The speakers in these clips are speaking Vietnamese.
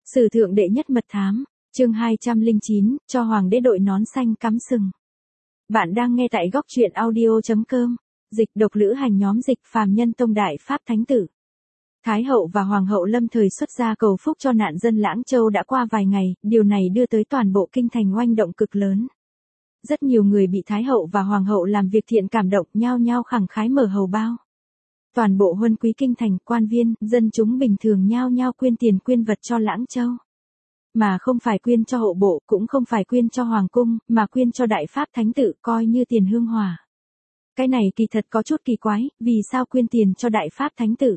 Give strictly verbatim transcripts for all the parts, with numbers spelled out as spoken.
Sử thượng đệ nhất mật thám, chương hai trăm lẻ chín, cho hoàng đế đội nón xanh cắm sừng. Bạn đang nghe tại góc truyện audio chấm com, dịch độc lữ hành nhóm dịch phàm nhân tông đại pháp thánh tử. Thái hậu và hoàng hậu lâm thời xuất gia cầu phúc cho nạn dân Lãng Châu đã qua vài ngày, điều này đưa tới toàn bộ kinh thành oanh động cực lớn. Rất nhiều người bị thái hậu và hoàng hậu làm việc thiện cảm động, nhao nhao khẳng khái mở hầu bao. Toàn bộ huân quý kinh thành, quan viên, dân chúng bình thường nhao nhao quyên tiền quyên vật cho Lãng Châu. Mà không phải quyên cho hộ bộ, cũng không phải quyên cho hoàng cung, mà quyên cho đại pháp thánh tử, coi như tiền hương hỏa. Cái này kỳ thật có chút kỳ quái, vì sao quyên tiền cho đại pháp thánh tử?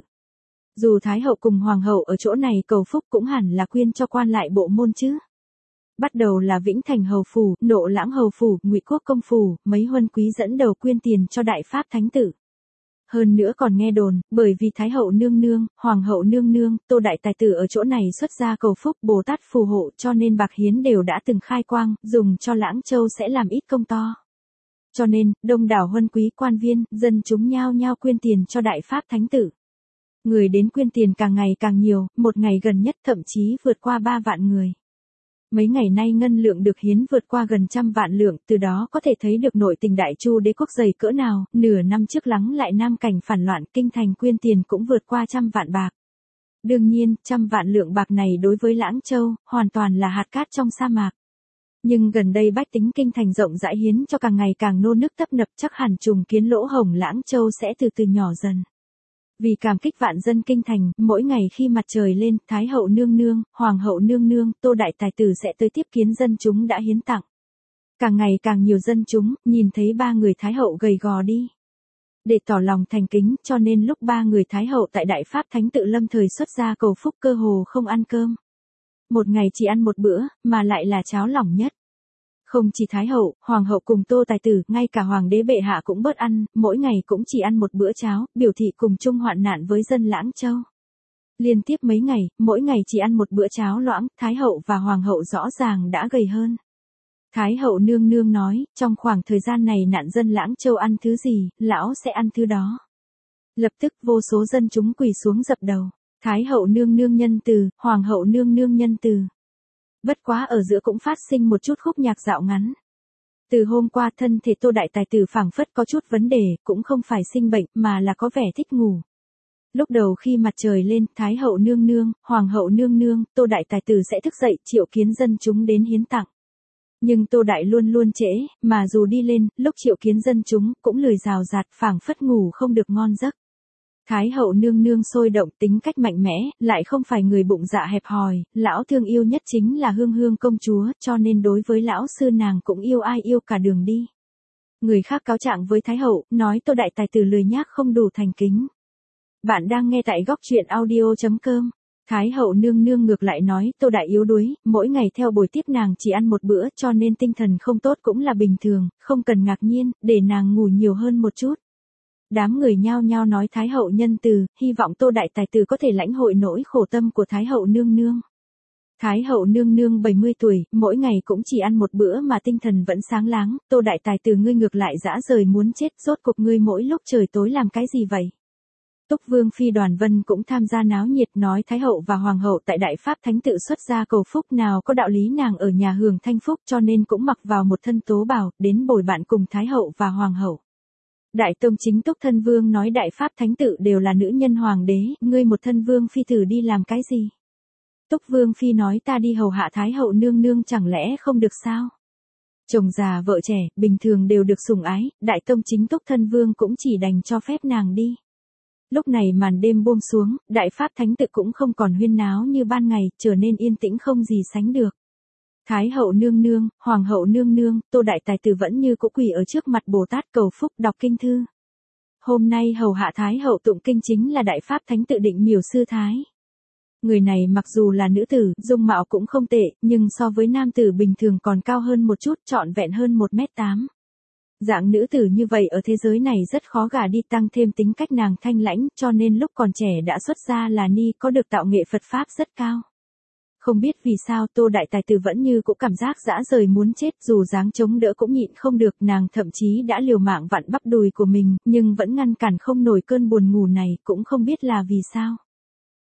Dù thái hậu cùng hoàng hậu ở chỗ này cầu phúc cũng hẳn là quyên cho quan lại bộ môn chứ. Bắt đầu là Vĩnh Thành hầu phủ, Nộ Lãng hầu phủ, Ngụy Quốc công phủ, mấy huân quý dẫn đầu quyên tiền cho đại pháp thánh tử. Hơn nữa còn nghe đồn, bởi vì Thái hậu nương nương, Hoàng hậu nương nương, Tô đại tài tử ở chỗ này xuất gia cầu phúc, Bồ Tát phù hộ, cho nên bạc hiến đều đã từng khai quang, dùng cho Lãng Châu sẽ làm ít công to. Cho nên, đông đảo huân quý, quan viên, dân chúng nhao nhao quyên tiền cho đại pháp thánh tử. Người đến quyên tiền càng ngày càng nhiều, một ngày gần nhất thậm chí vượt qua ba vạn người. Mấy ngày nay ngân lượng được hiến vượt qua gần trăm vạn lượng, từ đó có thể thấy được nội tình đại chu đế quốc dày cỡ nào, nửa năm trước lắng lại nam cảnh phản loạn, kinh thành quyên tiền cũng vượt qua trăm vạn bạc. Đương nhiên, trăm vạn lượng bạc này đối với Lãng Châu, hoàn toàn là hạt cát trong sa mạc. Nhưng gần đây bách tính kinh thành rộng rãi hiến cho càng ngày càng nô nức tấp nập, chắc hẳn trùng kiến lỗ hổng Lãng Châu sẽ từ từ nhỏ dần. Vì cảm kích vạn dân kinh thành, mỗi ngày khi mặt trời lên, Thái hậu nương nương, Hoàng hậu nương nương, Tô đại tài tử sẽ tới tiếp kiến dân chúng đã hiến tặng. Càng ngày càng nhiều dân chúng, nhìn thấy ba người Thái hậu gầy gò đi. Để tỏ lòng thành kính, cho nên lúc ba người Thái hậu tại đại pháp thánh tự lâm thời xuất gia cầu phúc cơ hồ không ăn cơm. Một ngày chỉ ăn một bữa, mà lại là cháo lỏng nhất. Không chỉ Thái hậu, Hoàng hậu cùng Tô tài tử, ngay cả Hoàng đế bệ hạ cũng bớt ăn, mỗi ngày cũng chỉ ăn một bữa cháo, biểu thị cùng chung hoạn nạn với dân Lãng Châu. Liên tiếp mấy ngày, mỗi ngày chỉ ăn một bữa cháo loãng, Thái hậu và Hoàng hậu rõ ràng đã gầy hơn. Thái hậu nương nương nói, trong khoảng thời gian này nạn dân Lãng Châu ăn thứ gì, lão sẽ ăn thứ đó. Lập tức vô số dân chúng quỳ xuống dập đầu. Thái hậu nương nương nhân từ, Hoàng hậu nương nương nhân từ. Bất quá ở giữa cũng phát sinh một chút khúc nhạc dạo ngắn. Từ hôm qua thân thể Tô đại tài tử phảng phất có chút vấn đề, cũng không phải sinh bệnh mà là có vẻ thích ngủ. Lúc đầu khi mặt trời lên, Thái hậu nương nương, Hoàng hậu nương nương, Tô đại tài tử sẽ thức dậy triệu kiến dân chúng đến hiến tặng. Nhưng Tô đại luôn luôn trễ, mà dù đi lên, lúc triệu kiến dân chúng, cũng lười rào rạt phảng phất ngủ không được ngon giấc. Thái hậu nương nương sôi động, tính cách mạnh mẽ, lại không phải người bụng dạ hẹp hòi, lão thương yêu nhất chính là Hương Hương công chúa, cho nên đối với lão sư nàng cũng yêu ai yêu cả đường đi. Người khác cáo trạng với Thái hậu, nói Tô đại tài tử lười nhác không đủ thành kính. Bạn đang nghe tại góc truyện audio chấm com. Thái hậu nương nương ngược lại nói Tô đại yếu đuối, mỗi ngày theo buổi tiếp nàng chỉ ăn một bữa cho nên tinh thần không tốt cũng là bình thường, không cần ngạc nhiên, để nàng ngủ nhiều hơn một chút. Đám người nhao nhao nói Thái hậu nhân từ, hy vọng Tô đại tài tử có thể lãnh hội nỗi khổ tâm của Thái hậu nương nương. Thái hậu nương nương bảy mươi tuổi, mỗi ngày cũng chỉ ăn một bữa mà tinh thần vẫn sáng láng, Tô đại tài tử ngươi ngược lại dã rời muốn chết, rốt cục ngươi mỗi lúc trời tối làm cái gì vậy? Túc Vương Phi Đoàn Vân cũng tham gia náo nhiệt nói Thái hậu và Hoàng hậu tại đại pháp thánh tự xuất gia cầu phúc, nào có đạo lý nàng ở nhà hưởng thanh phúc, cho nên cũng mặc vào một thân tố bào, đến bồi bạn cùng Thái hậu và Hoàng hậu. Đại tông chính Túc Thân Vương nói đại pháp thánh tự đều là nữ nhân hoàng đế, ngươi một thân vương phi tử đi làm cái gì? Túc Vương Phi nói ta đi hầu hạ Thái hậu nương nương chẳng lẽ không được sao? Chồng già vợ trẻ, bình thường đều được sủng ái, đại tông chính Túc Thân Vương cũng chỉ đành cho phép nàng đi. Lúc này màn đêm buông xuống, đại pháp thánh tự cũng không còn huyên náo như ban ngày, trở nên yên tĩnh không gì sánh được. Thái hậu nương nương, Hoàng hậu nương nương, Tô đại tài tử vẫn như cũ quỳ ở trước mặt Bồ Tát cầu phúc đọc kinh thư. Hôm nay hầu hạ Thái hậu tụng kinh chính là đại pháp thánh tự Định Miểu sư Thái. Người này mặc dù là nữ tử, dung mạo cũng không tệ, nhưng so với nam tử bình thường còn cao hơn một chút, trọn vẹn hơn một mét tám. Dạng nữ tử như vậy ở thế giới này rất khó gả đi, tăng thêm tính cách nàng thanh lãnh, cho nên lúc còn trẻ đã xuất gia là ni, có được tạo nghệ Phật Pháp rất cao. Không biết vì sao Tô đại tài tử vẫn như cũng cảm giác dã rời muốn chết, dù dáng chống đỡ cũng nhịn không được, nàng thậm chí đã liều mạng vặn bắp đùi của mình, nhưng vẫn ngăn cản không nổi cơn buồn ngủ này, cũng không biết là vì sao.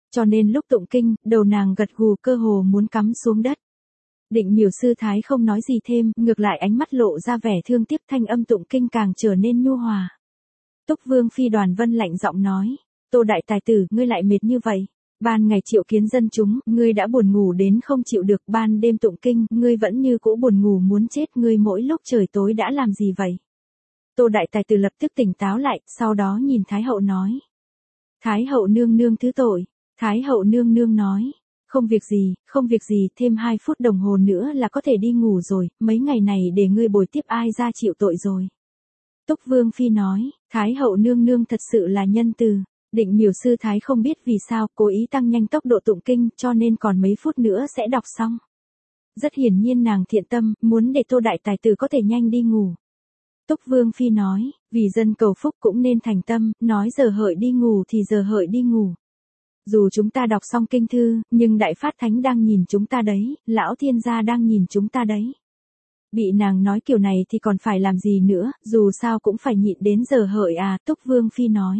Cho nên lúc tụng kinh, đầu nàng gật gù cơ hồ muốn cắm xuống đất. Định Miểu sư thái không nói gì thêm, ngược lại ánh mắt lộ ra vẻ thương tiếc, thanh âm tụng kinh càng trở nên nhu hòa. Túc Vương Phi Đoàn Vân lạnh giọng nói, Tô đại tài tử, ngươi lại mệt như vậy. Ban ngày triệu kiến dân chúng, ngươi đã buồn ngủ đến không chịu được, ban đêm tụng kinh, ngươi vẫn như cũ buồn ngủ muốn chết, ngươi mỗi lúc trời tối đã làm gì vậy? Tô đại tài tử lập tức tỉnh táo lại, sau đó nhìn Thái hậu nói. Thái hậu nương nương thứ tội. Thái hậu nương nương nói, không việc gì, không việc gì, thêm hai phút đồng hồ nữa là có thể đi ngủ rồi, mấy ngày này để ngươi bồi tiếp ai ra chịu tội rồi. Túc Vương Phi nói, Thái hậu nương nương thật sự là nhân từ. Định Miểu sư thái không biết vì sao cố ý tăng nhanh tốc độ tụng kinh, cho nên còn mấy phút nữa sẽ đọc xong. Rất hiển nhiên nàng thiện tâm, muốn để Tô đại tài tử có thể nhanh đi ngủ. Túc Vương Phi nói, vì dân cầu phúc cũng nên thành tâm, nói giờ hợi đi ngủ thì giờ hợi đi ngủ. Dù chúng ta đọc xong kinh thư, nhưng Đại Phát Thánh đang nhìn chúng ta đấy, Lão Thiên gia đang nhìn chúng ta đấy. Bị nàng nói kiểu này thì còn phải làm gì nữa, dù sao cũng phải nhịn đến giờ hợi à, Túc Vương Phi nói.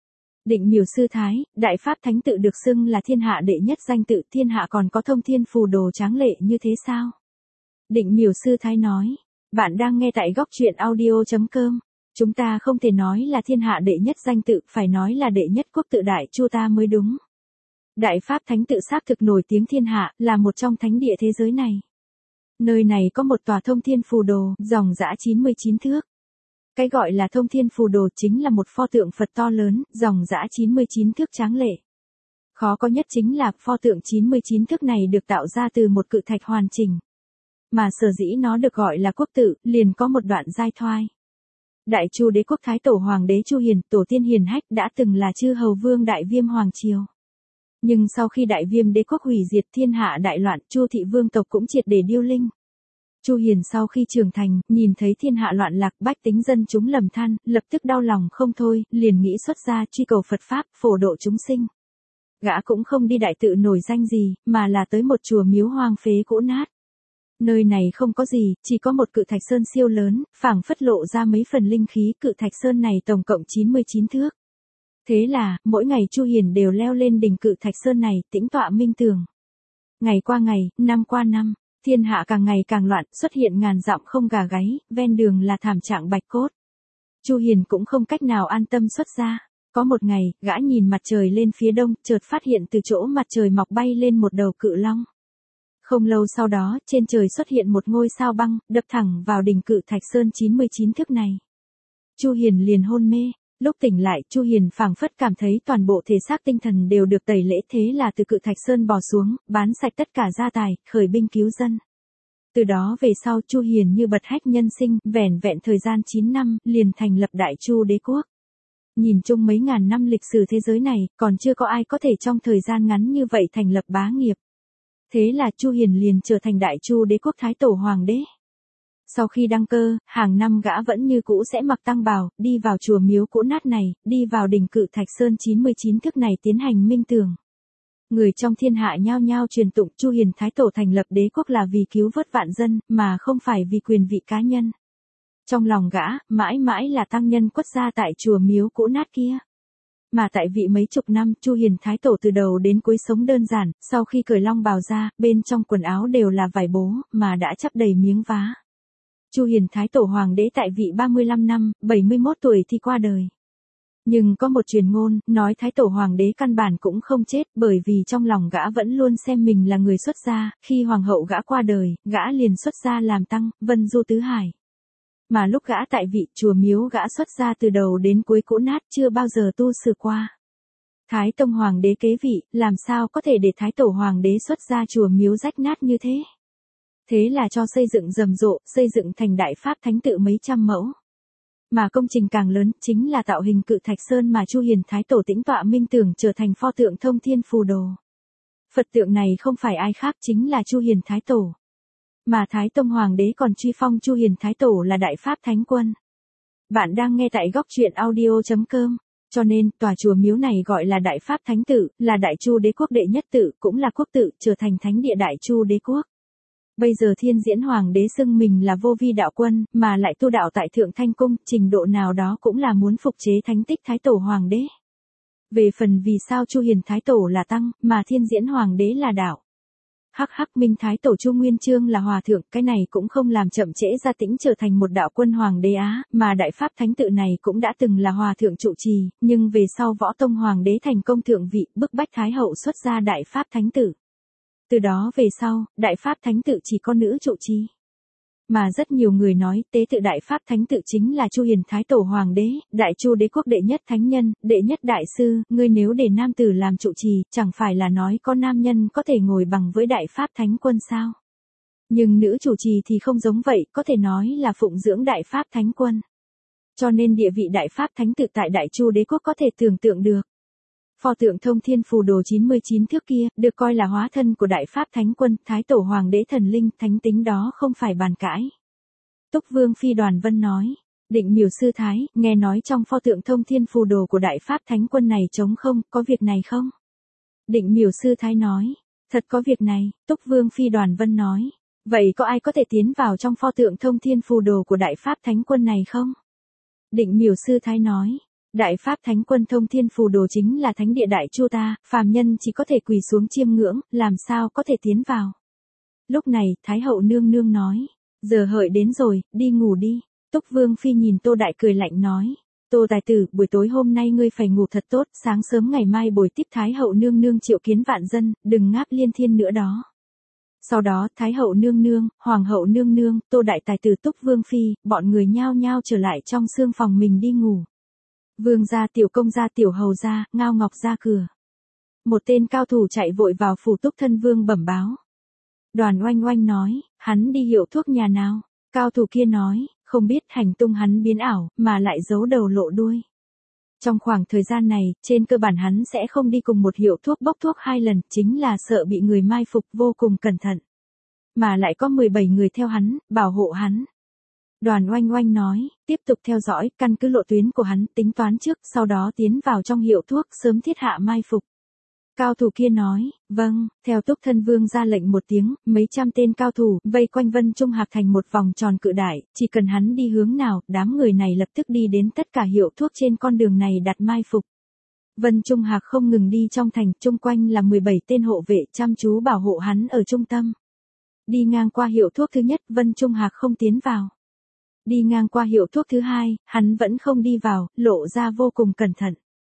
Định Miểu sư thái, Đại Pháp Thánh tự được xưng là thiên hạ đệ nhất danh tự, thiên hạ còn có thông thiên phù đồ tráng lệ như thế sao? Định Miểu sư thái nói, bạn đang nghe tại góc truyện audio chấm com. Chúng ta không thể nói là thiên hạ đệ nhất danh tự, phải nói là đệ nhất quốc tự Đại Chu ta mới đúng. Đại Pháp Thánh tự xác thực nổi tiếng thiên hạ, là một trong thánh địa thế giới này. Nơi này có một tòa thông thiên phù đồ, dòng dã chín mươi chín thước. Cái gọi là thông thiên phù đồ chính là một pho tượng Phật to lớn, dòng dã chín mươi chín thước tráng lệ. Khó có nhất chính là pho tượng chín mươi chín thước này được tạo ra từ một cự thạch hoàn chỉnh. Mà sở dĩ nó được gọi là quốc tự, liền có một đoạn giai thoại. Đại Chu đế quốc Thái tổ Hoàng đế Chu Hiền, tổ tiên hiền hách đã từng là chư hầu vương Đại Viêm Hoàng Triều. Nhưng sau khi Đại Viêm đế quốc hủy diệt, thiên hạ đại loạn, Chu thị vương tộc cũng triệt để điêu linh. Chu Hiền sau khi trưởng thành, nhìn thấy thiên hạ loạn lạc, bách tính dân chúng lầm than, lập tức đau lòng không thôi, liền nghĩ xuất gia truy cầu Phật pháp, phổ độ chúng sinh. Gã cũng không đi đại tự nổi danh gì, mà là tới một chùa miếu hoang phế cũ nát. Nơi này không có gì, chỉ có một cự thạch sơn siêu lớn, phảng phất lộ ra mấy phần linh khí, cự thạch sơn này tổng cộng chín mươi chín thước. Thế là, mỗi ngày Chu Hiền đều leo lên đỉnh cự thạch sơn này, tĩnh tọa minh tưởng. Ngày qua ngày, năm qua năm, thiên hạ càng ngày càng loạn, xuất hiện ngàn dặm không gà gáy, ven đường là thảm trạng bạch cốt. Chu Hiền cũng không cách nào an tâm xuất gia. Có một ngày, gã nhìn mặt trời lên phía đông, chợt phát hiện từ chỗ mặt trời mọc bay lên một đầu cự long. Không lâu sau đó, trên trời xuất hiện một ngôi sao băng, đập thẳng vào đỉnh cự thạch sơn chín mươi chín thước này. Chu Hiền liền hôn mê. Lúc tỉnh lại, Chu Hiền phảng phất cảm thấy toàn bộ thể xác tinh thần đều được tẩy lễ, thế là từ cự thạch sơn bò xuống, bán sạch tất cả gia tài, khởi binh cứu dân. Từ đó về sau Chu Hiền như bật hách nhân sinh, vẻn vẹn thời gian chín năm, liền thành lập Đại Chu đế quốc. Nhìn chung mấy ngàn năm lịch sử thế giới này, còn chưa có ai có thể trong thời gian ngắn như vậy thành lập bá nghiệp. Thế là Chu Hiền liền trở thành Đại Chu đế quốc Thái tổ Hoàng đế. Sau khi đăng cơ, hàng năm gã vẫn như cũ sẽ mặc tăng bào, đi vào chùa miếu cũ nát này, đi vào đỉnh cự thạch sơn chín mươi chín thước này tiến hành minh tưởng. Người trong thiên hạ nhao nhao truyền tụng Chu Hiền Thái tổ thành lập đế quốc là vì cứu vớt vạn dân, mà không phải vì quyền vị cá nhân. Trong lòng gã, mãi mãi là tăng nhân quất gia tại chùa miếu cũ nát kia. Mà tại vị mấy chục năm, Chu Hiền Thái tổ từ đầu đến cuối sống đơn giản, sau khi cởi long bào ra, bên trong quần áo đều là vải bố, mà đã chắp đầy miếng vá. Chu Hiền Thái tổ Hoàng đế tại vị ba mươi lăm năm, bảy mươi mốt tuổi thì qua đời. Nhưng có một truyền ngôn, nói Thái tổ Hoàng đế căn bản cũng không chết, bởi vì trong lòng gã vẫn luôn xem mình là người xuất gia, khi Hoàng hậu gã qua đời, gã liền xuất gia làm tăng, vân du tứ hải. Mà lúc gã tại vị, chùa miếu gã xuất gia từ đầu đến cuối cũ nát, chưa bao giờ tu sửa qua. Thái Tông Hoàng đế kế vị, làm sao có thể để Thái tổ Hoàng đế xuất gia chùa miếu rách nát như thế? Thế là cho xây dựng rầm rộ, xây dựng thành Đại Pháp Thánh tự mấy trăm mẫu. Mà công trình càng lớn, chính là tạo hình cự thạch sơn mà Chu Hiền Thái tổ tĩnh tọa minh tưởng trở thành pho tượng thông thiên phù đồ. Phật tượng này không phải ai khác, chính là Chu Hiền Thái tổ. Mà Thái Tông Hoàng đế còn truy phong Chu Hiền Thái tổ là Đại Pháp Thánh quân. Bạn đang nghe tại góc truyện audio chấm com. Cho nên, tòa chùa miếu này gọi là Đại Pháp Thánh tự, là Đại Chu đế quốc đệ nhất tự, cũng là quốc tự, trở thành thánh địa Đại Chu đế quốc. Bây giờ Thiên Diễn Hoàng đế xưng mình là vô vi đạo quân, mà lại tu đạo tại Thượng Thanh Cung, trình độ nào đó cũng là muốn phục chế thánh tích Thái tổ Hoàng đế. Về phần vì sao Chu Hiền Thái Tổ là tăng, mà Thiên Diễn Hoàng đế là đạo. Hắc hắc, Minh Thái Tổ Chu Nguyên Chương là hòa thượng, cái này cũng không làm chậm trễ Gia Tĩnh trở thành một đạo quân hoàng đế Á, mà Đại Pháp Thánh Tự này cũng đã từng là hòa thượng trụ trì, nhưng về sau Võ Tông Hoàng đế thành công thượng vị, bức bách Thái Hậu xuất ra Đại Pháp Thánh Tự. Từ đó về sau, Đại Pháp Thánh Tự chỉ có nữ trụ trì. Mà rất nhiều người nói tế tự Đại Pháp Thánh Tự chính là Chu Hiền Thái Tổ Hoàng đế, Đại Chu đế quốc đệ nhất thánh nhân, đệ nhất đại sư, ngươi nếu để nam tử làm trụ trì, chẳng phải là nói có nam nhân có thể ngồi bằng với Đại Pháp Thánh Quân sao? Nhưng nữ chủ trì thì không giống vậy, có thể nói là phụng dưỡng Đại Pháp Thánh Quân. Cho nên địa vị Đại Pháp Thánh Tự tại Đại Chu đế quốc có thể tưởng tượng được. Pho tượng Thông Thiên Phù Đồ chín mươi chín thước kia, được coi là hóa thân của Đại Pháp Thánh Quân, Thái Tổ Hoàng đế thần linh, thánh tính đó không phải bàn cãi. Túc Vương Phi Đoàn Vân nói, Định Miểu Sư Thái, nghe nói trong pho tượng Thông Thiên Phù Đồ của Đại Pháp Thánh Quân này trống không, có việc này không? Định Miểu Sư Thái nói, thật có việc này. Túc Vương Phi Đoàn Vân nói, vậy có ai có thể tiến vào trong pho tượng Thông Thiên Phù Đồ của Đại Pháp Thánh Quân này không? Định Miểu Sư Thái nói, Đại Pháp Thánh Quân Thông Thiên Phù Đồ chính là thánh địa Đại Chu ta, phàm nhân chỉ có thể quỳ xuống chiêm ngưỡng, làm sao có thể tiến vào. Lúc này, Thái Hậu nương nương nói, giờ hợi đến rồi, đi ngủ đi. Túc Vương Phi nhìn Tô Đại cười lạnh nói, Tô Tài Tử, buổi tối hôm nay ngươi phải ngủ thật tốt, sáng sớm ngày mai buổi tiếp Thái Hậu nương nương triệu kiến vạn dân, đừng ngáp liên thiên nữa đó. Sau đó, Thái Hậu nương nương, Hoàng hậu nương nương, Tô Đại Tài Tử Túc Vương Phi, bọn người nhao nhao trở lại trong xương phòng mình đi ngủ. Vương gia, Tiểu Công gia, Tiểu Hầu gia, Ngao Ngọc ra cửa. Một tên cao thủ chạy vội vào phủ Túc Thân Vương bẩm báo. Đoàn Oanh Oanh nói, hắn đi hiệu thuốc nhà nào? Cao thủ kia nói, không biết, hành tung hắn biến ảo, mà lại giấu đầu lộ đuôi. Trong khoảng thời gian này, trên cơ bản hắn sẽ không đi cùng một hiệu thuốc bốc thuốc hai lần, chính là sợ bị người mai phục, vô cùng cẩn thận. Mà lại có mười bảy người theo hắn, bảo hộ hắn. Đoàn Oanh Oanh nói, tiếp tục theo dõi, căn cứ lộ tuyến của hắn, tính toán trước, sau đó tiến vào trong hiệu thuốc, sớm thiết hạ mai phục. Cao thủ kia nói, vâng, theo Túc Thân Vương ra lệnh một tiếng, mấy trăm tên cao thủ, vây quanh Vân Trung Hạc thành một vòng tròn cự đại, chỉ cần hắn đi hướng nào, đám người này lập tức đi đến tất cả hiệu thuốc trên con đường này đặt mai phục. Vân Trung Hạc không ngừng đi trong thành, chung quanh là mười bảy tên hộ vệ chăm chú bảo hộ hắn ở trung tâm. Đi ngang qua hiệu thuốc thứ nhất, Vân Trung Hạc không tiến vào. Đi ngang qua hiệu thuốc thứ hai, hắn vẫn không đi vào, lộ ra vô cùng cẩn thận.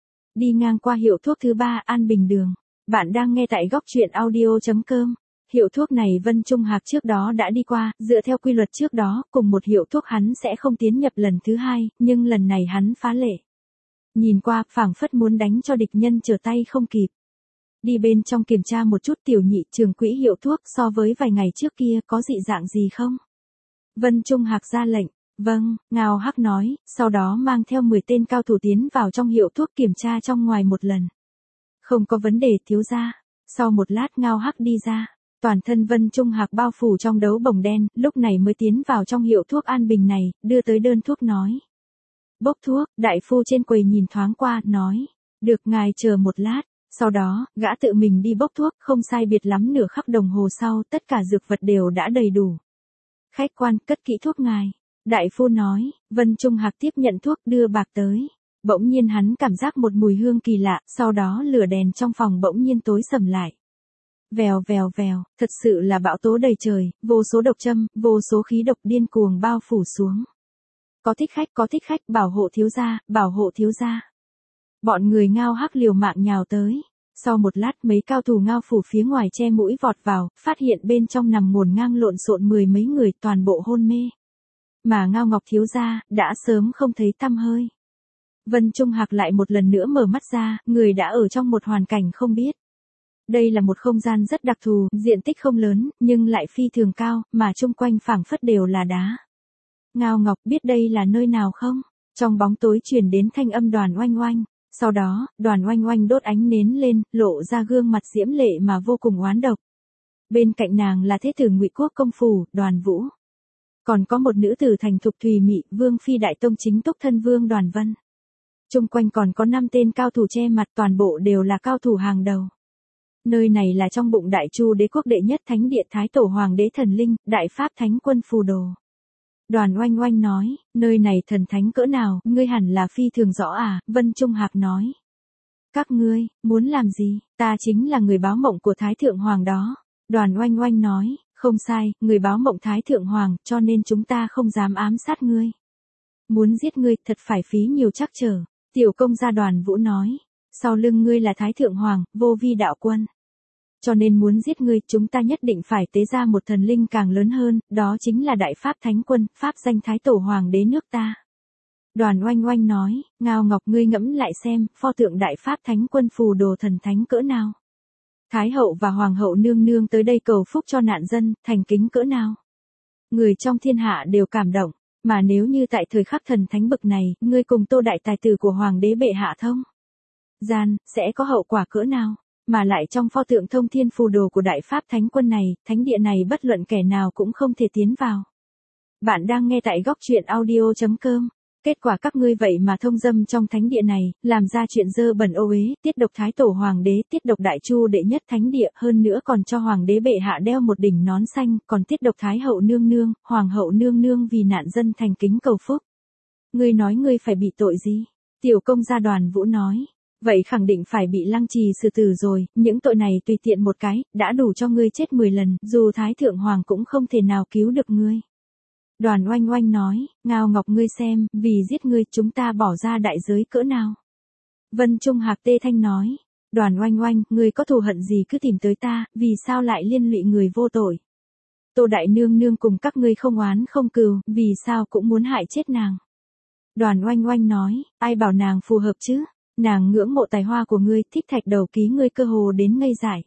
Đi ngang qua hiệu thuốc thứ ba, An Bình Đường. Bạn đang nghe tại góc truyện audio chấm com. Hiệu thuốc này Vân Trung Hạc trước đó đã đi qua, dựa theo quy luật trước đó, cùng một hiệu thuốc hắn sẽ không tiến nhập lần thứ hai, nhưng lần này hắn phá lệ. Nhìn qua, phảng phất muốn đánh cho địch nhân trở tay không kịp. Đi bên trong kiểm tra một chút Tiểu Nhị Trường quỹ hiệu thuốc so với vài ngày trước kia có dị dạng gì không? Vân Trung Hạc ra lệnh. Vâng, Ngao Hắc nói, sau đó mang theo mười tên cao thủ tiến vào trong hiệu thuốc kiểm tra trong ngoài một lần. Không có vấn đề, thiếu gia. Sau một lát Ngao Hắc đi ra, toàn thân Vân Trung Hạc bao phủ trong đấu bồng đen, lúc này mới tiến vào trong hiệu thuốc An Bình này, đưa tới đơn thuốc nói. Bốc thuốc, đại phu trên quầy nhìn thoáng qua, nói, được ngài chờ một lát. Sau đó, gã tự mình đi bốc thuốc, không sai biệt lắm nửa khắc đồng hồ sau, tất cả dược vật đều đã đầy đủ. Khách quan, cất kỹ thuốc ngài. Đại phu nói, Vân Trung Hạc tiếp nhận thuốc đưa bạc tới. Bỗng nhiên hắn cảm giác một mùi hương kỳ lạ, sau đó lửa đèn trong phòng bỗng nhiên tối sầm lại. Vèo vèo vèo, thật sự là bão tố đầy trời, vô số độc châm, vô số khí độc điên cuồng bao phủ xuống. Có thích khách, có thích khách, bảo hộ thiếu gia, bảo hộ thiếu gia. Bọn người Ngao Hắc liều mạng nhào tới. Sau một lát mấy cao thủ Ngao phủ phía ngoài che mũi vọt vào, phát hiện bên trong nằm ngổn ngang lộn xộn mười mấy người toàn bộ hôn mê. Mà Ngao Ngọc thiếu gia, đã sớm không thấy tăm hơi. Vân Trung Hạc lại một lần nữa mở mắt ra, người đã ở trong một hoàn cảnh không biết. Đây là một không gian rất đặc thù, diện tích không lớn, nhưng lại phi thường cao, mà chung quanh phảng phất đều là đá. Ngao Ngọc biết đây là nơi nào không? Trong bóng tối truyền đến thanh âm Đoàn Oanh Oanh. Sau đó, Đoàn Oanh Oanh đốt ánh nến lên, lộ ra gương mặt diễm lệ mà vô cùng oán độc. Bên cạnh nàng là thế tử Ngụy Quốc công phủ, Đoàn Vũ. Còn có một nữ tử thành thục thùy mị, Vương phi đại tông chính Túc Thân Vương Đoàn Vân. Chung quanh còn có năm tên cao thủ che mặt, toàn bộ đều là cao thủ hàng đầu. Nơi này là trong bụng Đại Chu đế quốc đệ nhất thánh địa Thái Tổ Hoàng đế thần linh, Đại Pháp Thánh Quân Phù Đồ. Đoàn Oanh Oanh nói, nơi này thần thánh cỡ nào, ngươi hẳn là phi thường rõ à, Vân Trung Hạc nói. Các ngươi, muốn làm gì, ta chính là người báo mộng của Thái Thượng Hoàng đó. Đoàn Oanh Oanh nói, không sai, người báo mộng Thái Thượng Hoàng, cho nên chúng ta không dám ám sát ngươi. Muốn giết ngươi, thật phải phí nhiều trắc trở. Tiểu công gia Đoàn Vũ nói, sau lưng ngươi là Thái Thượng Hoàng, vô vi đạo quân. Cho nên muốn giết ngươi, chúng ta nhất định phải tế ra một thần linh càng lớn hơn, đó chính là Đại Pháp Thánh Quân, Pháp danh Thái Tổ Hoàng đế nước ta. Đoàn Oanh Oanh nói, Ngao Ngọc ngươi ngẫm lại xem, pho tượng Đại Pháp Thánh Quân phù đồ thần thánh cỡ nào. Thái hậu và Hoàng hậu nương nương tới đây cầu phúc cho nạn dân, thành kính cỡ nào. Người trong thiên hạ đều cảm động, mà nếu như tại thời khắc thần thánh bực này, ngươi cùng Tô đại tài tử của Hoàng đế bệ hạ thông gian, sẽ có hậu quả cỡ nào. Mà lại trong pho tượng thông thiên phù đồ của Đại Pháp Thánh Quân này, thánh địa này bất luận kẻ nào cũng không thể tiến vào. Bạn đang nghe tại góc truyện audio chấm com. Kết quả các ngươi vậy mà thông dâm trong thánh địa này, làm ra chuyện dơ bẩn ô uế, tiết độc Thái Tổ Hoàng đế, tiết độc Đại Chu đệ nhất thánh địa, hơn nữa còn cho Hoàng đế bệ hạ đeo một đỉnh nón xanh, còn tiết độc Thái hậu nương nương, Hoàng hậu nương nương vì nạn dân thành kính cầu phúc. Ngươi nói ngươi phải bị tội gì? Tiểu công gia Đoàn Vũ nói. Vậy khẳng định phải bị lăng trì xử tử rồi, những tội này tùy tiện một cái, đã đủ cho ngươi chết mười lần, dù Thái Thượng Hoàng cũng không thể nào cứu được ngươi. Đoàn Oanh Oanh nói, Ngao Ngọc ngươi xem, vì giết ngươi chúng ta bỏ ra đại giới cỡ nào. Vân Trung Hạc tê thanh nói, Đoàn Oanh Oanh, ngươi có thù hận gì cứ tìm tới ta, vì sao lại liên lụy người vô tội. Tô đại nương nương cùng các ngươi không oán không cừu, vì sao cũng muốn hại chết nàng. Đoàn Oanh Oanh nói, ai bảo nàng phù hợp chứ. Nàng ngưỡng mộ tài hoa của ngươi, thích thạch đầu ký ngươi cơ hồ đến ngây dại.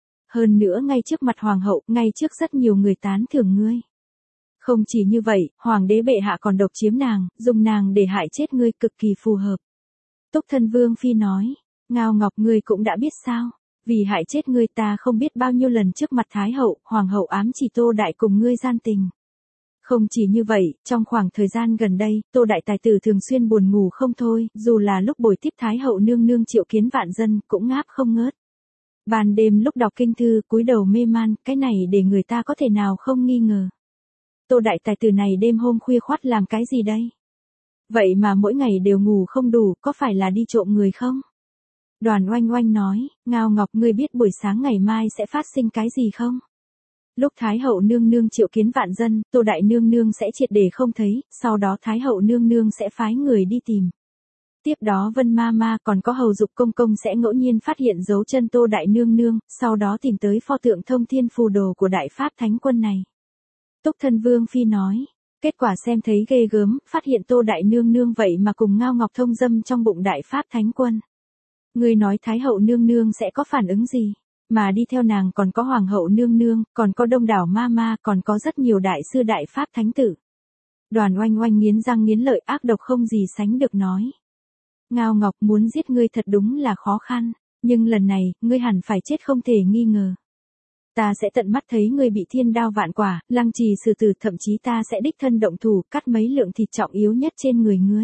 Hơn nữa ngay trước mặt hoàng hậu, ngay trước rất nhiều người tán thưởng ngươi. Không chỉ như vậy, hoàng đế bệ hạ còn độc chiếm nàng, dùng nàng để hại chết ngươi cực kỳ phù hợp. Túc Thân Vương Phi nói, Ngao Ngọc ngươi cũng đã biết sao, vì hại chết ngươi ta không biết bao nhiêu lần trước mặt Thái hậu, hoàng hậu ám chỉ Tô đại cùng ngươi gian tình. Không chỉ như vậy, trong khoảng thời gian gần đây, Tô đại tài tử thường xuyên buồn ngủ không thôi, dù là lúc buổi tiếp Thái hậu nương nương triệu kiến vạn dân, cũng ngáp không ngớt. Ban đêm lúc đọc kinh thư, cúi đầu mê man, cái này để người ta có thể nào không nghi ngờ. Tô đại tài tử này đêm hôm khuya khoắt làm cái gì đây? Vậy mà mỗi ngày đều ngủ không đủ, có phải là đi trộm người không? Đoàn Oanh Oanh nói, Ngao Ngọc ngươi biết buổi sáng ngày mai sẽ phát sinh cái gì không? Lúc Thái hậu nương nương triệu kiến vạn dân, Tô đại nương nương sẽ triệt để không thấy, sau đó Thái hậu nương nương sẽ phái người đi tìm. Tiếp đó Vân ma ma còn có hầu dục công công sẽ ngẫu nhiên phát hiện dấu chân Tô đại nương nương, sau đó tìm tới pho tượng thông thiên phù đồ của Đại Pháp Thánh Quân này. Túc Thân Vương Phi nói, kết quả xem thấy ghê gớm, phát hiện Tô đại nương nương vậy mà cùng Ngao Ngọc thông dâm trong bụng Đại Pháp Thánh Quân. Ngươi nói Thái hậu nương nương sẽ có phản ứng gì? Mà đi theo nàng còn có Hoàng hậu nương nương, còn có đông đảo ma ma, còn có rất nhiều đại sư Đại Pháp Thánh tử. Đoàn Oanh Oanh nghiến răng nghiến lợi ác độc không gì sánh được nói. Ngao Ngọc muốn giết ngươi thật đúng là khó khăn, nhưng lần này, ngươi hẳn phải chết không thể nghi ngờ. Ta sẽ tận mắt thấy ngươi bị thiên đao vạn quả, lăng trì xử tử, thậm chí ta sẽ đích thân động thủ, cắt mấy lượng thịt trọng yếu nhất trên người ngươi.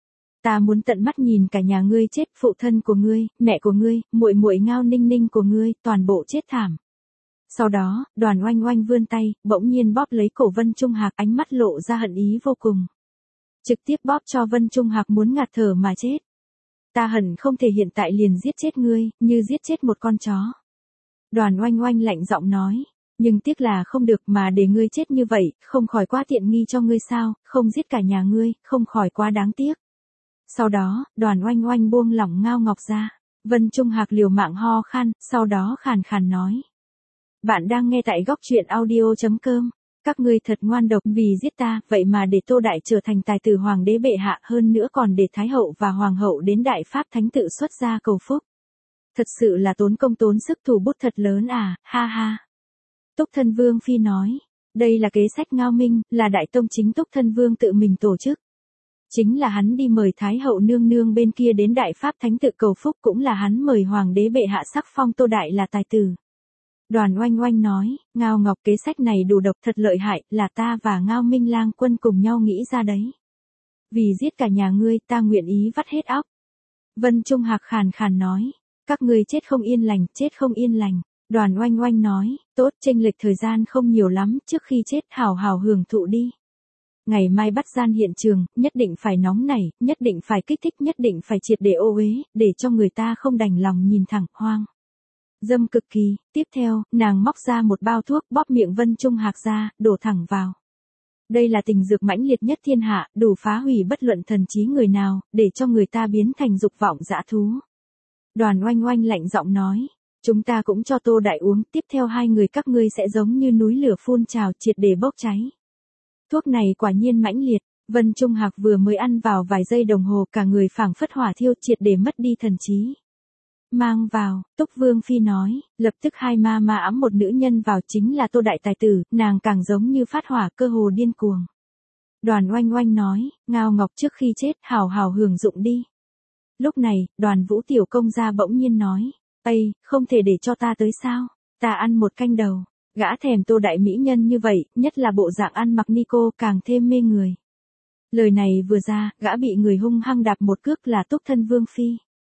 Ta muốn tận mắt nhìn cả nhà ngươi chết, phụ thân của ngươi, mẹ của ngươi, muội muội Ngao Ninh Ninh của ngươi, toàn bộ chết thảm. Sau đó, Đoàn Oanh Oanh vươn tay, bỗng nhiên bóp lấy cổ Vân Trung Hạc, ánh mắt lộ ra hận ý vô cùng. Trực tiếp bóp cho Vân Trung Hạc muốn ngạt thở mà chết. Ta hận không thể hiện tại liền giết chết ngươi, như giết chết một con chó. Đoàn Oanh Oanh lạnh giọng nói, nhưng tiếc là không được, mà để ngươi chết như vậy, không khỏi quá tiện nghi cho ngươi sao, không giết cả nhà ngươi, không khỏi quá đáng tiếc. Sau đó, Đoàn Oanh Oanh buông lỏng Ngao Ngọc ra. Vân Trung Hạc liều mạng ho khan, sau đó khàn khàn nói. Bạn đang nghe tại góc truyện audio chấm com. Các ngươi thật ngoan độc, vì giết ta, vậy mà để Tô đại trở thành tài tử hoàng đế bệ hạ, hơn nữa còn để Thái hậu và Hoàng hậu đến Đại Pháp Thánh tự xuất gia cầu phúc. Thật sự là tốn công tốn sức, thủ bút thật lớn à, ha ha. Túc Thân Vương Phi nói, đây là kế sách Ngao Minh, là Đại Tông chính Túc Thân Vương tự mình tổ chức. Chính là hắn đi mời Thái hậu nương nương bên kia đến Đại Pháp Thánh tự cầu phúc, cũng là hắn mời Hoàng đế bệ hạ sắc phong Tô đại là tài tử. Đoàn Oanh Oanh nói, Ngao Ngọc kế sách này đủ độc, thật lợi hại, là ta và Ngao Minh Lang Quân cùng nhau nghĩ ra đấy. Vì giết cả nhà ngươi, ta nguyện ý vắt hết óc. Vân Trung Hạc khàn khàn nói, các ngươi chết không yên lành, chết không yên lành. Đoàn Oanh Oanh nói, tốt, chênh lệch thời gian không nhiều lắm, trước khi chết hào hào hưởng thụ đi. ngày mai bắt gian hiện trường, nhất định phải nóng nảy, nhất định phải kích thích, nhất định phải triệt để ô uế, để cho người ta không đành lòng nhìn thẳng, hoang dâm cực kỳ. Tiếp theo, nàng móc ra một bao thuốc, bóp miệng Vân Trung Hạc ra, đổ thẳng vào. Đây là tình dược mãnh liệt nhất thiên hạ, đủ phá hủy bất luận thần trí người nào, để cho người ta biến thành dục vọng dã thú. Đoàn Oanh Oanh lạnh giọng nói, chúng ta cũng cho Tô Đại uống, tiếp theo hai người các ngươi sẽ giống như núi lửa phun trào, triệt để bốc cháy. Thuốc này quả nhiên mãnh liệt, Vân Trung Hạc vừa mới ăn vào vài giây đồng hồ, cả người phảng phất hỏa thiêu, triệt để mất đi thần trí. Mang vào, Túc Vương Phi nói, lập tức hai ma ma ẵm một nữ nhân vào, chính là Tô Đại tài tử, nàng càng giống như phát hỏa, cơ hồ điên cuồng. Đoàn Oanh Oanh nói, Ngao Ngọc trước khi chết, hào hào hưởng dụng đi. Lúc này, Đoàn Vũ tiểu công gia bỗng nhiên nói, Ây, không thể để cho ta tới sao, ta ăn một canh đầu. Gã thèm Tô Đại mỹ nhân như vậy, nhất là bộ dạng ăn mặc ni cô càng thêm mê người. Lời này vừa ra, gã bị người hung hăng đạp một cước là Túc Thân Vương Phi.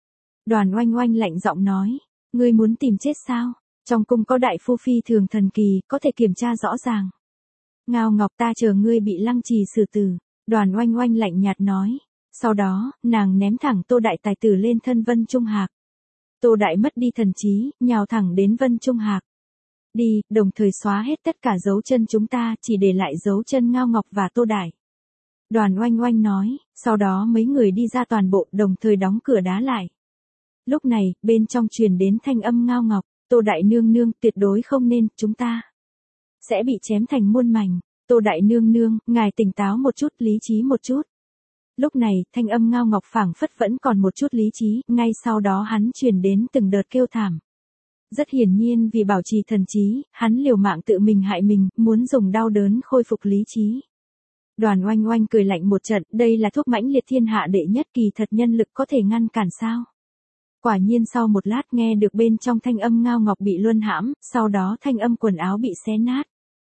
Đoàn Oanh Oanh lạnh giọng nói, ngươi muốn tìm chết sao? Trong cung có đại phu phi thường thần kỳ, có thể kiểm tra rõ ràng. Ngao Ngọc ta chờ ngươi bị lăng trì xử tử. Đoàn Oanh Oanh lạnh nhạt nói. Sau đó, nàng ném thẳng Tô Đại tài tử lên thân Vân Trung Hạc. Tô Đại mất đi thần trí, nhào thẳng đến Vân Trung Hạc. Đi, đồng thời xóa hết tất cả dấu chân chúng ta, chỉ để lại dấu chân Ngao Ngọc và Tô Đại. Đoàn Oanh Oanh nói, sau đó mấy người đi ra toàn bộ, đồng thời đóng cửa đá lại. Lúc này, bên trong truyền đến thanh âm Ngao Ngọc, Tô Đại nương nương, tuyệt đối không nên, chúng ta sẽ bị chém thành muôn mảnh. Tô Đại nương nương, ngài tỉnh táo một chút, lý trí một chút. Lúc này, thanh âm Ngao Ngọc phảng phất vẫn còn một chút lý trí, ngay sau đó hắn truyền đến từng đợt kêu thảm. Rất hiển nhiên vì bảo trì thần trí, hắn liều mạng tự mình hại mình, muốn dùng đau đớn khôi phục lý trí. Đoàn Oanh Oanh cười lạnh một trận, đây là thuốc mãnh liệt thiên hạ đệ nhất, kỳ thật nhân lực có thể ngăn cản sao? Quả nhiên sau một lát nghe được bên trong thanh âm Ngao Ngọc bị luân hãm, sau đó thanh âm quần áo bị xé nát.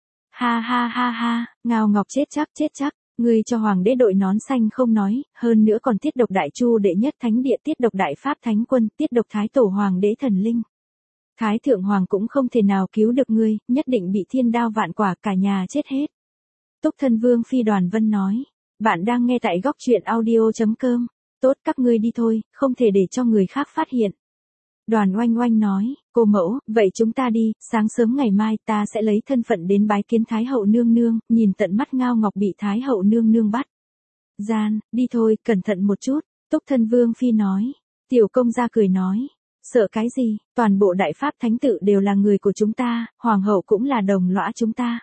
Ha ha ha ha, Ngao Ngọc chết chắc chết chắc, ngươi cho hoàng đế đội nón xanh không nói, hơn nữa còn tiết độc đại chu đệ nhất thánh địa, tiết độc đại pháp thánh quân, tiết độc thái tổ hoàng đế thần linh. Thái thượng hoàng cũng không thể nào cứu được ngươi, nhất định bị thiên đao vạn quả, cả nhà chết hết. Túc Thân Vương Phi Đoàn Vân nói, bạn đang nghe tại góc truyện audio chấm com. Tốt, các ngươi đi thôi, không thể để cho người khác phát hiện. Đoàn Oanh Oanh nói, cô mẫu, vậy chúng ta đi, sáng sớm ngày mai ta sẽ lấy thân phận đến bái kiến Thái hậu nương nương, nhìn tận mắt Ngao Ngọc bị Thái hậu nương nương bắt. Gian, đi thôi, cẩn thận một chút. Túc Thân Vương Phi nói. Tiểu công gia cười nói, sợ cái gì, toàn bộ đại pháp thánh tự đều là người của chúng ta, hoàng hậu cũng là đồng lõa chúng ta.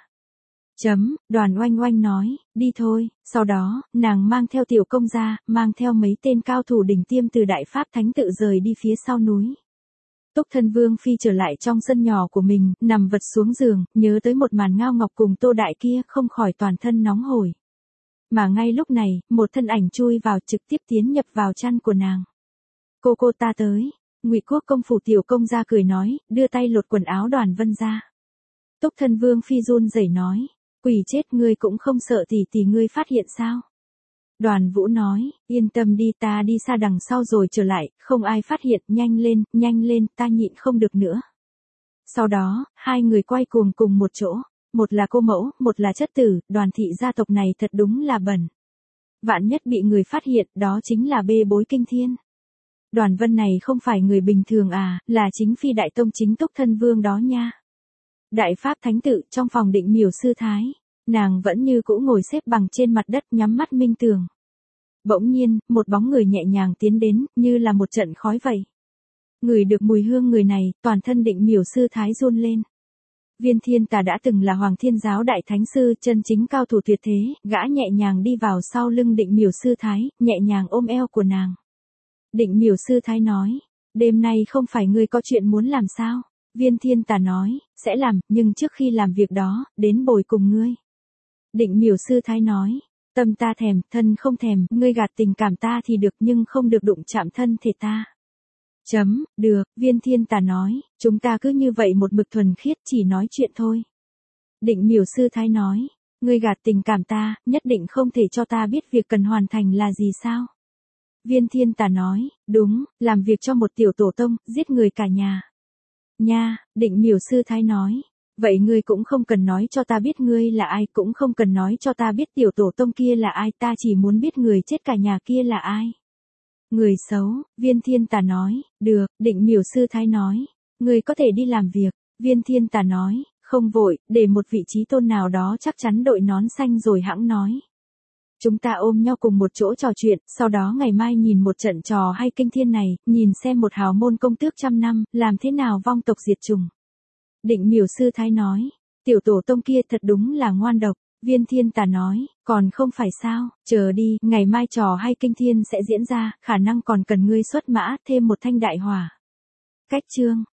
Chấm, Đoàn Oanh Oanh nói, đi thôi, sau đó, nàng mang theo tiểu công gia, mang theo mấy tên cao thủ đỉnh tiêm từ đại pháp thánh tự rời đi phía sau núi. Túc Thân Vương Phi trở lại trong sân nhỏ của mình, nằm vật xuống giường, nhớ tới một màn Ngao Ngọc cùng Tô Đại kia, không khỏi toàn thân nóng hổi. Mà ngay lúc này, một thân ảnh chui vào, trực tiếp tiến nhập vào chăn của nàng. Cô cô ta tới. Ngụy Quốc công phủ tiểu công gia cười nói, đưa tay lột quần áo Đoàn Vân ra. Túc Thân Vương Phi run rẩy nói, quỷ chết, ngươi cũng không sợ tỷ tỷ ngươi phát hiện sao? Đoàn Vũ nói, yên tâm đi, ta đi xa đằng sau rồi trở lại, không ai phát hiện, nhanh lên, nhanh lên, ta nhịn không được nữa. Sau đó, hai người quay cuồng cùng một chỗ, một là cô mẫu, một là chất tử, Đoàn thị gia tộc này thật đúng là bẩn. Vạn nhất bị người phát hiện, đó chính là bê bối kinh thiên. Đoàn Vân này không phải người bình thường à, là chính phi đại tông chính Túc Thân Vương đó nha. Đại pháp thánh tự, trong phòng Định Miểu sư thái, nàng vẫn như cũ ngồi xếp bằng trên mặt đất, nhắm mắt minh tưởng. Bỗng nhiên, một bóng người nhẹ nhàng tiến đến, như là một trận khói vậy. Ngửi được mùi hương người này, toàn thân Định Miểu sư thái run lên. Viên Thiên Tà đã từng là Hoàng Thiên giáo đại thánh sư, chân chính cao thủ tuyệt thế, gã nhẹ nhàng đi vào sau lưng Định Miểu sư thái, nhẹ nhàng ôm eo của nàng. Định Miểu sư thái nói, đêm nay không phải ngươi có chuyện muốn làm sao? Viên Thiên Tà nói, sẽ làm, nhưng trước khi làm việc đó, đến bồi cùng ngươi. Định Miểu sư thái nói, tâm ta thèm, thân không thèm, ngươi gạt tình cảm ta thì được nhưng không được đụng chạm thân thể ta. Chấm, được, Viên Thiên Tà nói, chúng ta cứ như vậy một mực thuần khiết, chỉ nói chuyện thôi. Định Miểu sư thái nói, ngươi gạt tình cảm ta, nhất định không thể cho ta biết việc cần hoàn thành là gì sao? Viên Thiên Tà nói, đúng, làm việc cho một tiểu tổ tông, giết người cả nhà. Nha, Định Miểu sư thái nói, Vậy ngươi cũng không cần nói cho ta biết ngươi là ai, cũng không cần nói cho ta biết tiểu tổ tông kia là ai, ta chỉ muốn biết người chết cả nhà kia là ai. Người xấu, Viên Thiên Tà nói, được, Định Miểu Sư Thái nói, ngươi có thể đi làm việc, Viên Thiên Tà nói, không vội, để một vị trí tôn nào đó chắc chắn đội nón xanh rồi hãng nói. Chúng ta ôm nhau cùng một chỗ trò chuyện, sau đó ngày mai nhìn một trận trò hay kinh thiên này, nhìn xem một hào môn công tước trăm năm, làm thế nào vong tộc diệt chủng. Định Miểu Sư Thái nói, tiểu tổ tông kia thật đúng là ngoan độc, Viên Thiên Tà nói, còn không phải sao, chờ đi, ngày mai trò hay kinh thiên sẽ diễn ra, khả năng còn cần ngươi xuất mã, thêm một thanh đại hỏa. Cách chương